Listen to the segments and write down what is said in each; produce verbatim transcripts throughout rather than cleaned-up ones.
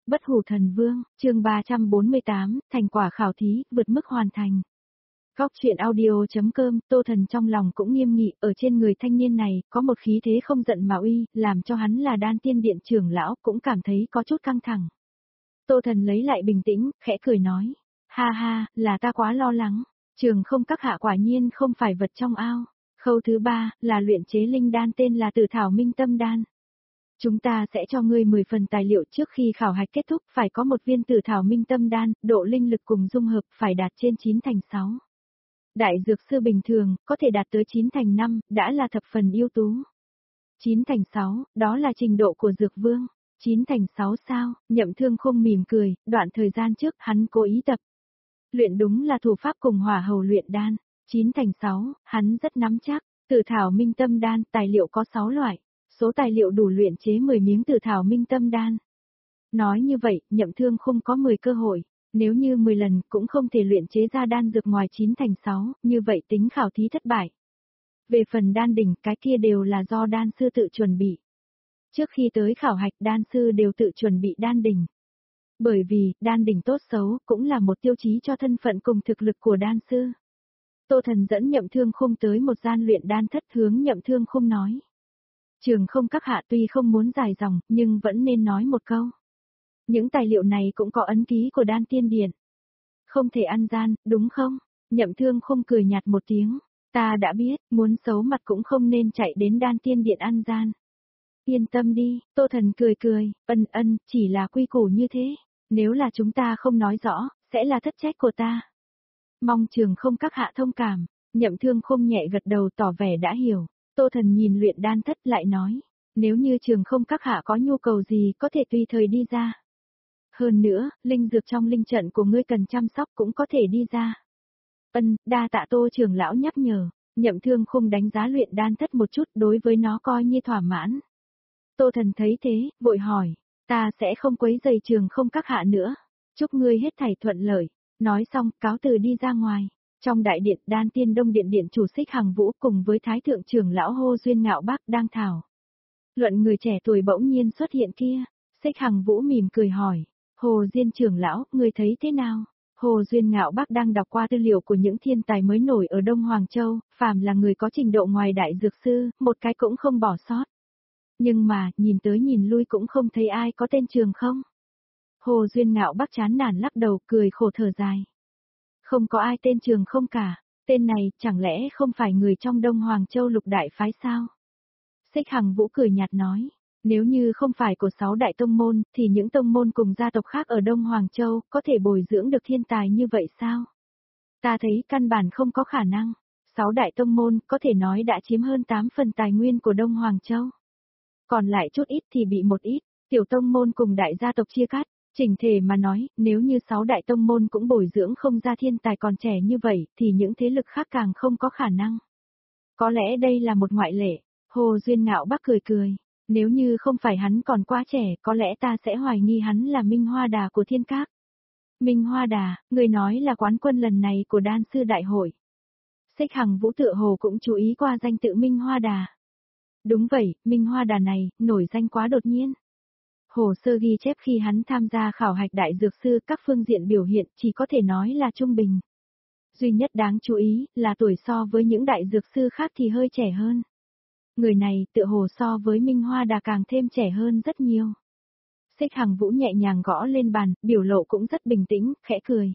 Bất hủ thần vương, chương ba trăm bốn mươi tám, thành quả khảo thí, vượt mức hoàn thành. Góc truyện audio.com, Tô Thần trong lòng cũng nghiêm nghị, ở trên người thanh niên này, có một khí thế không giận mà uy, làm cho hắn là đan tiên điện trưởng lão, cũng cảm thấy có chút căng thẳng. Tô Thần lấy lại bình tĩnh, khẽ cười nói, ha ha, là ta quá lo lắng, trường không các hạ quả nhiên không phải vật trong ao. Khâu thứ ba, là luyện chế linh đan tên là Tử Thảo Minh Tâm Đan. Chúng ta sẽ cho ngươi mười phần tài liệu trước khi khảo hạch kết thúc, phải có một viên Tử Thảo Minh Tâm Đan, độ linh lực cùng dung hợp phải đạt trên chín thành sáu. Đại dược sư bình thường, có thể đạt tới chín thành năm, đã là thập phần ưu tú. chín thành sáu, đó là trình độ của dược vương. chín thành sáu sao, Nhậm Thương Khung mỉm cười, đoạn thời gian trước hắn cố ý tập. Luyện đúng là thủ pháp cùng hỏa hầu luyện đan. chín thành sáu, hắn rất nắm chắc. Tử Thảo Minh Tâm Đan, tài liệu có sáu loại. Số tài liệu đủ luyện chế mười miếng Tử Thảo Minh Tâm Đan. Nói như vậy, Nhậm Thương Khung có mười cơ hội. Nếu như mười lần cũng không thể luyện chế ra đan dược ngoài chín thành sáu, như vậy tính khảo thí thất bại. Về phần đan đỉnh, cái kia đều là do đan sư tự chuẩn bị. Trước khi tới khảo hạch, đan sư đều tự chuẩn bị đan đỉnh. Bởi vì, đan đỉnh tốt xấu, cũng là một tiêu chí cho thân phận cùng thực lực của đan sư. Tô Thần dẫn Nhậm Thương Khung tới một gian luyện đan thất, hướng Nhậm Thương Khung nói. Trường không các hạ tuy không muốn dài dòng, nhưng vẫn nên nói một câu. Những tài liệu này cũng có ấn ký của đan tiên điện. Không thể ăn gian, đúng không? Nhậm Thương Khung cười nhạt một tiếng. Ta đã biết, muốn xấu mặt cũng không nên chạy đến đan tiên điện ăn gian. Yên tâm đi, Tô Thần cười cười, ân ân, chỉ là quy củ như thế. Nếu là chúng ta không nói rõ, sẽ là thất trách của ta. Mong trường không các hạ thông cảm. Nhậm Thương Khung nhẹ gật đầu tỏ vẻ đã hiểu. Tô Thần nhìn luyện đan thất lại nói. Nếu như trường không các hạ có nhu cầu gì có thể tùy thời đi ra. Hơn nữa, linh dược trong linh trận của ngươi cần chăm sóc cũng có thể đi ra. Ân, đa tạ Tô trưởng lão nhắc nhở. Nhậm Thương Khung đánh giá luyện đan thất một chút, đối với nó coi như thỏa mãn. Tô Thần thấy thế, vội hỏi. Ta sẽ không quấy rầy trường không các hạ nữa. Chúc ngươi hết thảy thuận lợi. Nói xong, cáo từ đi ra ngoài. Trong đại điện, đan tiên đông điện điện chủ Xích Hằng Vũ cùng với thái thượng trưởng lão Hô Duyên Ngạo Bác đang thảo luận người trẻ tuổi bỗng nhiên xuất hiện kia. Xích Hằng Vũ mỉm cười hỏi. Hồ Diên trưởng lão, người thấy thế nào? Hồ Duyên Ngạo Bác đang đọc qua tư liệu của những thiên tài mới nổi ở Đông Hoàng Châu, phàm là người có trình độ ngoài đại dược sư, một cái cũng không bỏ sót. Nhưng mà, nhìn tới nhìn lui cũng không thấy ai có tên trường không? Hồ Duyên Ngạo Bác chán nản lắc đầu, cười khổ thở dài. Không có ai tên trường không cả, tên này chẳng lẽ không phải người trong Đông Hoàng Châu lục đại phái sao? Xích Hằng Vũ cười nhạt nói, nếu như không phải của sáu đại tông môn, thì những tông môn cùng gia tộc khác ở Đông Hoàng Châu có thể bồi dưỡng được thiên tài như vậy sao? Ta thấy căn bản không có khả năng. Sáu đại tông môn có thể nói đã chiếm hơn tám phần tài nguyên của Đông Hoàng Châu. Còn lại chút ít thì bị một ít, tiểu tông môn cùng đại gia tộc chia cắt. Chỉnh thể mà nói, nếu như sáu đại tông môn cũng bồi dưỡng không ra thiên tài còn trẻ như vậy, thì những thế lực khác càng không có khả năng. Có lẽ đây là một ngoại lệ. Hồ Duyên Ngạo Bác cười cười. Nếu như không phải hắn còn quá trẻ, có lẽ ta sẽ hoài nghi hắn là Minh Hoa Đà của Thiên Các. Minh Hoa Đà, người nói là quán quân lần này của đan sư đại hội. Xích Hằng Vũ tựa hồ cũng chú ý qua danh tự Minh Hoa Đà. Đúng vậy, Minh Hoa Đà này, nổi danh quá đột nhiên. Hồ sơ ghi chép khi hắn tham gia khảo hạch đại dược sư các phương diện biểu hiện chỉ có thể nói là trung bình. Duy nhất đáng chú ý là tuổi so với những đại dược sư khác thì hơi trẻ hơn. Người này tựa hồ so với Minh Hoa Đà càng thêm trẻ hơn rất nhiều. Xích Hằng Vũ nhẹ nhàng gõ lên bàn, biểu lộ cũng rất bình tĩnh, khẽ cười.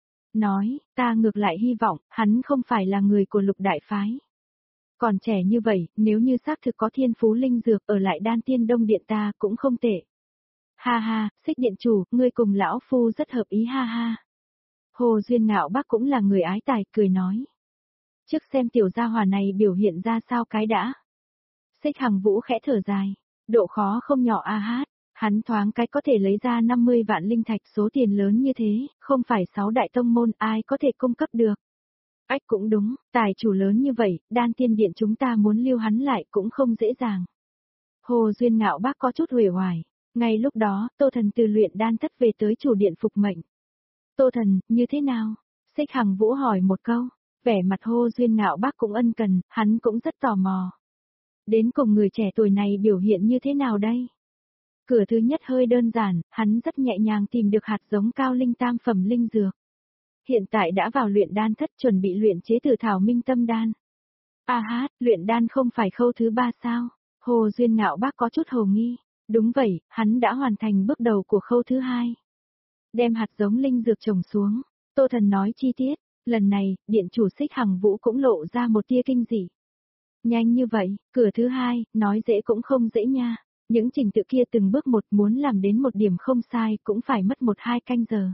Nói, ta ngược lại hy vọng, hắn không phải là người của lục đại phái. Còn trẻ như vậy, nếu như xác thực có thiên phú linh dược ở lại đan tiên đông điện ta cũng không tệ. Ha ha, Xích điện chủ, ngươi cùng lão phu rất hợp ý ha ha. Hồ Duyên Ngạo Bác cũng là người ái tài, cười nói. Trước xem tiểu gia hỏa này biểu hiện ra sao cái đã. Xích Hằng Vũ khẽ thở dài, độ khó không nhỏ a hát, hắn thoáng cái có thể lấy ra năm mươi vạn linh thạch, số tiền lớn như thế, không phải sáu đại tông môn ai có thể cung cấp được. Ách cũng đúng, tài chủ lớn như vậy, đan tiên điện chúng ta muốn lưu hắn lại cũng không dễ dàng. Hồ Duyên Ngạo Bác có chút uể oải. Ngay lúc đó, Tô Thần từ luyện đan thất về tới chủ điện phục mệnh. Tô Thần, như thế nào? Xích Hằng Vũ hỏi một câu, vẻ mặt Hồ Duyên Ngạo Bác cũng ân cần, hắn cũng rất tò mò. Đến cùng người trẻ tuổi này biểu hiện như thế nào đây? Cửa thứ nhất hơi đơn giản, hắn rất nhẹ nhàng tìm được hạt giống cao linh tam phẩm linh dược. Hiện tại đã vào luyện đan thất chuẩn bị luyện chế tử thảo minh tâm đan. A hát, luyện đan không phải khâu thứ ba sao? Hồ Duyên Ngạo Bác có chút hồ nghi. Đúng vậy, hắn đã hoàn thành bước đầu của khâu thứ hai. Đem hạt giống linh dược trồng xuống, Tô Thần nói chi tiết, lần này, điện chủ Xích Hằng Vũ cũng lộ ra một tia kinh dị. Nhanh như vậy, cửa thứ hai, nói dễ cũng không dễ nha. Những trình tự kia từng bước một muốn làm đến một điểm không sai cũng phải mất một hai canh giờ.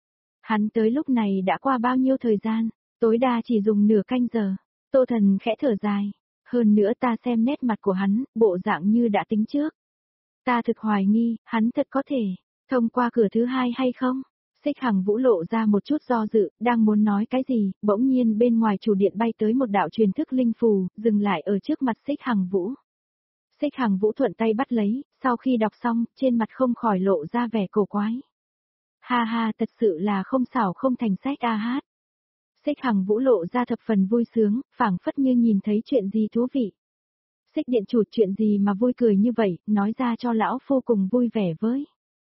Hắn tới lúc này đã qua bao nhiêu thời gian, tối đa chỉ dùng nửa canh giờ. Tô Thần khẽ thở dài. Hơn nữa ta xem nét mặt của hắn, bộ dạng như đã tính trước. Ta thực hoài nghi, hắn thật có thể thông qua cửa thứ hai hay không? Xích Hằng Vũ lộ ra một chút do dự, đang muốn nói cái gì, bỗng nhiên bên ngoài chủ điện bay tới một đạo truyền thức linh phù, dừng lại ở trước mặt Xích Hằng Vũ. Xích Hằng Vũ thuận tay bắt lấy, sau khi đọc xong, trên mặt không khỏi lộ ra vẻ cổ quái. Ha ha, thật sự là không xảo không thành sách a hát. Xích Hằng Vũ lộ ra thập phần vui sướng, phảng phất như nhìn thấy chuyện gì thú vị. Xích điện chủ, chuyện gì mà vui cười như vậy, nói ra cho lão phu cùng vui vẻ với.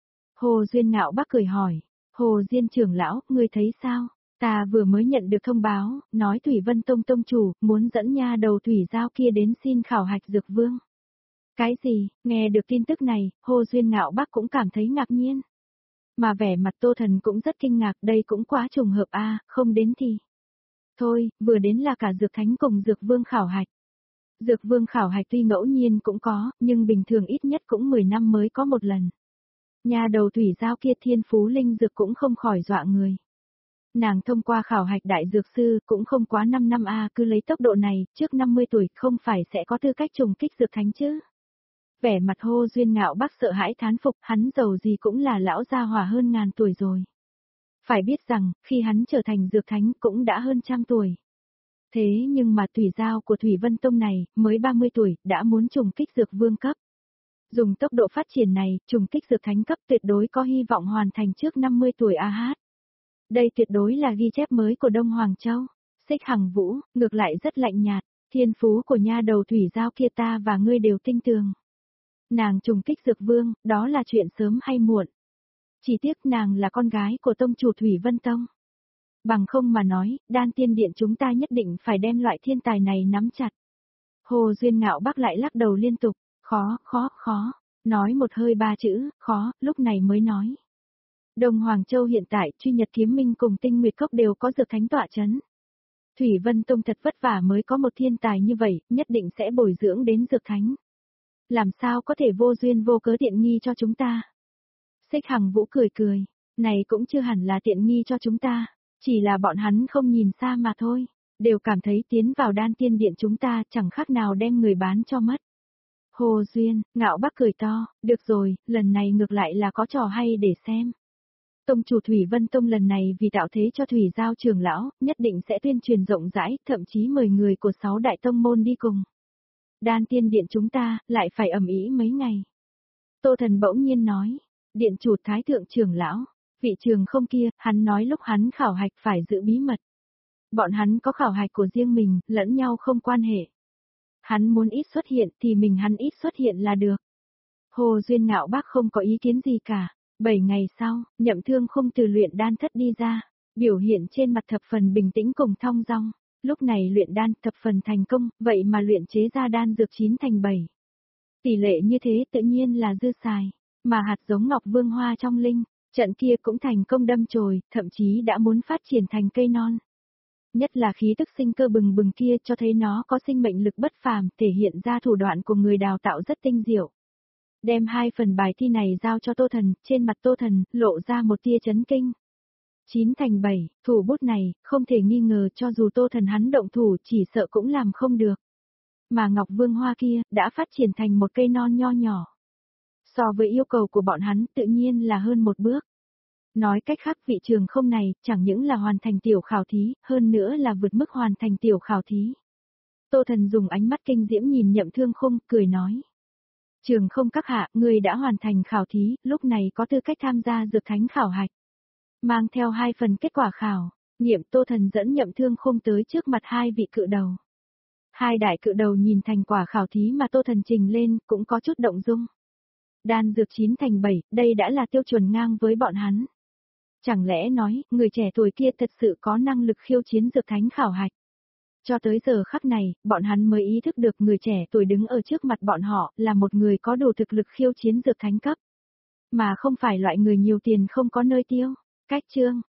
Hồ Duyên Ngạo Bác cười hỏi, Hồ Diên trưởng lão, ngươi thấy sao? Ta vừa mới nhận được thông báo, nói Thủy Vân Tông tông chủ, muốn dẫn nha đầu Thủy Giao kia đến xin khảo hạch dược vương. Cái gì, nghe được tin tức này, Hồ Duyên Ngạo Bác cũng cảm thấy ngạc nhiên. Mà vẻ mặt Tô Thần cũng rất kinh ngạc, đây cũng quá trùng hợp a, không đến thì. Thôi, vừa đến là cả dược thánh cùng dược vương khảo hạch. Dược vương khảo hạch tuy ngẫu nhiên cũng có, nhưng bình thường ít nhất cũng mười năm mới có một lần. Nhà đầu Thủy Giao kia thiên phú linh dược cũng không khỏi dọa người. Nàng thông qua khảo hạch đại dược sư cũng không quá năm năm a, cứ lấy tốc độ này, trước năm mươi tuổi không phải sẽ có tư cách trùng kích dược thánh chứ. Vẻ mặt Hồ Duyên Ngạo Bác sợ hãi thán phục, hắn giàu gì cũng là lão gia hỏa hơn ngàn tuổi rồi. Phải biết rằng, khi hắn trở thành dược thánh cũng đã hơn trăm tuổi. Thế nhưng mà Thủy Giao của Thủy Vân Tông này, mới ba mươi tuổi, đã muốn trùng kích dược vương cấp. Dùng tốc độ phát triển này, trùng kích dược thánh cấp tuyệt đối có hy vọng hoàn thành trước năm mươi tuổi a hát. Đây tuyệt đối là ghi chép mới của Đông Hoàng Châu. Xích Hằng Vũ, ngược lại rất lạnh nhạt, thiên phú của nha đầu Thủy Giao kia ta và ngươi đều tinh tường. Nàng trùng kích dược vương, đó là chuyện sớm hay muộn. Chỉ tiếc nàng là con gái của tông chủ Thủy Vân Tông. Bằng không mà nói, đan tiên điện chúng ta nhất định phải đem loại thiên tài này nắm chặt. Hồ Duyên Ngạo Bác lại lắc đầu liên tục, khó, khó, khó, nói một hơi ba chữ, khó, lúc này mới nói. Đông Hoàng Châu hiện tại, Truy Nhật Kiếm Minh cùng Tinh Nguyệt Cốc đều có dược thánh tọa chấn. Thủy Vân Tông thật vất vả mới có một thiên tài như vậy, nhất định sẽ bồi dưỡng đến dược thánh. Làm sao có thể vô duyên vô cớ tiện nghi cho chúng ta? Xích Hằng Vũ cười cười, này cũng chưa hẳn là tiện nghi cho chúng ta, chỉ là bọn hắn không nhìn xa mà thôi, đều cảm thấy tiến vào đan tiên điện chúng ta chẳng khác nào đem người bán cho mất. Hồ Duyên, Ngạo Bác cười to, được rồi, lần này ngược lại là có trò hay để xem. Tông chủ Thủy Vân Tông lần này vì tạo thế cho Thủy Giao trưởng lão, nhất định sẽ tuyên truyền rộng rãi, thậm chí mời người của sáu đại tông môn đi cùng. Đan tiên điện chúng ta, lại phải ầm ĩ mấy ngày. Tô Thần bỗng nhiên nói, điện chủ thái thượng trưởng lão, vị trường không kia, hắn nói lúc hắn khảo hạch phải giữ bí mật. Bọn hắn có khảo hạch của riêng mình, lẫn nhau không quan hệ. Hắn muốn ít xuất hiện thì mình hắn ít xuất hiện là được. Hồ Duyên Ngạo Bác không có ý kiến gì cả. Bảy ngày sau, Nhậm Thương Khung từ luyện đan thất đi ra, biểu hiện trên mặt thập phần bình tĩnh cùng thong dong. Lúc này luyện đan thập phần thành công, vậy mà luyện chế ra đan dược chín thành bảy. Tỷ lệ như thế tự nhiên là dư xài, mà hạt giống Ngọc Vương Hoa trong linh, trận kia cũng thành công đâm chồi, thậm chí đã muốn phát triển thành cây non. Nhất là khí tức sinh cơ bừng bừng kia cho thấy nó có sinh mệnh lực bất phàm, thể hiện ra thủ đoạn của người đào tạo rất tinh diệu. Đem hai phần bài thi này giao cho Tô Thần, trên mặt Tô Thần, lộ ra một tia chấn kinh. chín thành bảy, thủ bút này, không thể nghi ngờ cho dù Tô Thần hắn động thủ chỉ sợ cũng làm không được. Mà Ngọc Vương Hoa kia, đã phát triển thành một cây non nho nhỏ. So với yêu cầu của bọn hắn tự nhiên là hơn một bước. Nói cách khác vị trường không này, chẳng những là hoàn thành tiểu khảo thí, hơn nữa là vượt mức hoàn thành tiểu khảo thí. Tô Thần dùng ánh mắt kinh diễm nhìn Nhậm Thương Khung, cười nói. Trường không các hạ, người đã hoàn thành khảo thí, lúc này có tư cách tham gia dược thánh khảo hạch. Mang theo hai phần kết quả khảo, nghiệm Tô Thần dẫn Nhậm Thương Khung tới trước mặt hai vị cự đầu. Hai đại cự đầu nhìn thành quả khảo thí mà Tô Thần trình lên, cũng có chút động dung. Đan dược chín thành bảy, đây đã là tiêu chuẩn ngang với bọn hắn. Chẳng lẽ nói, người trẻ tuổi kia thật sự có năng lực khiêu chiến dược thánh khảo hạch. Cho tới giờ khắc này, bọn hắn mới ý thức được người trẻ tuổi đứng ở trước mặt bọn họ là một người có đủ thực lực khiêu chiến dược thánh cấp. Mà không phải loại người nhiều tiền không có nơi tiêu. Cách chương.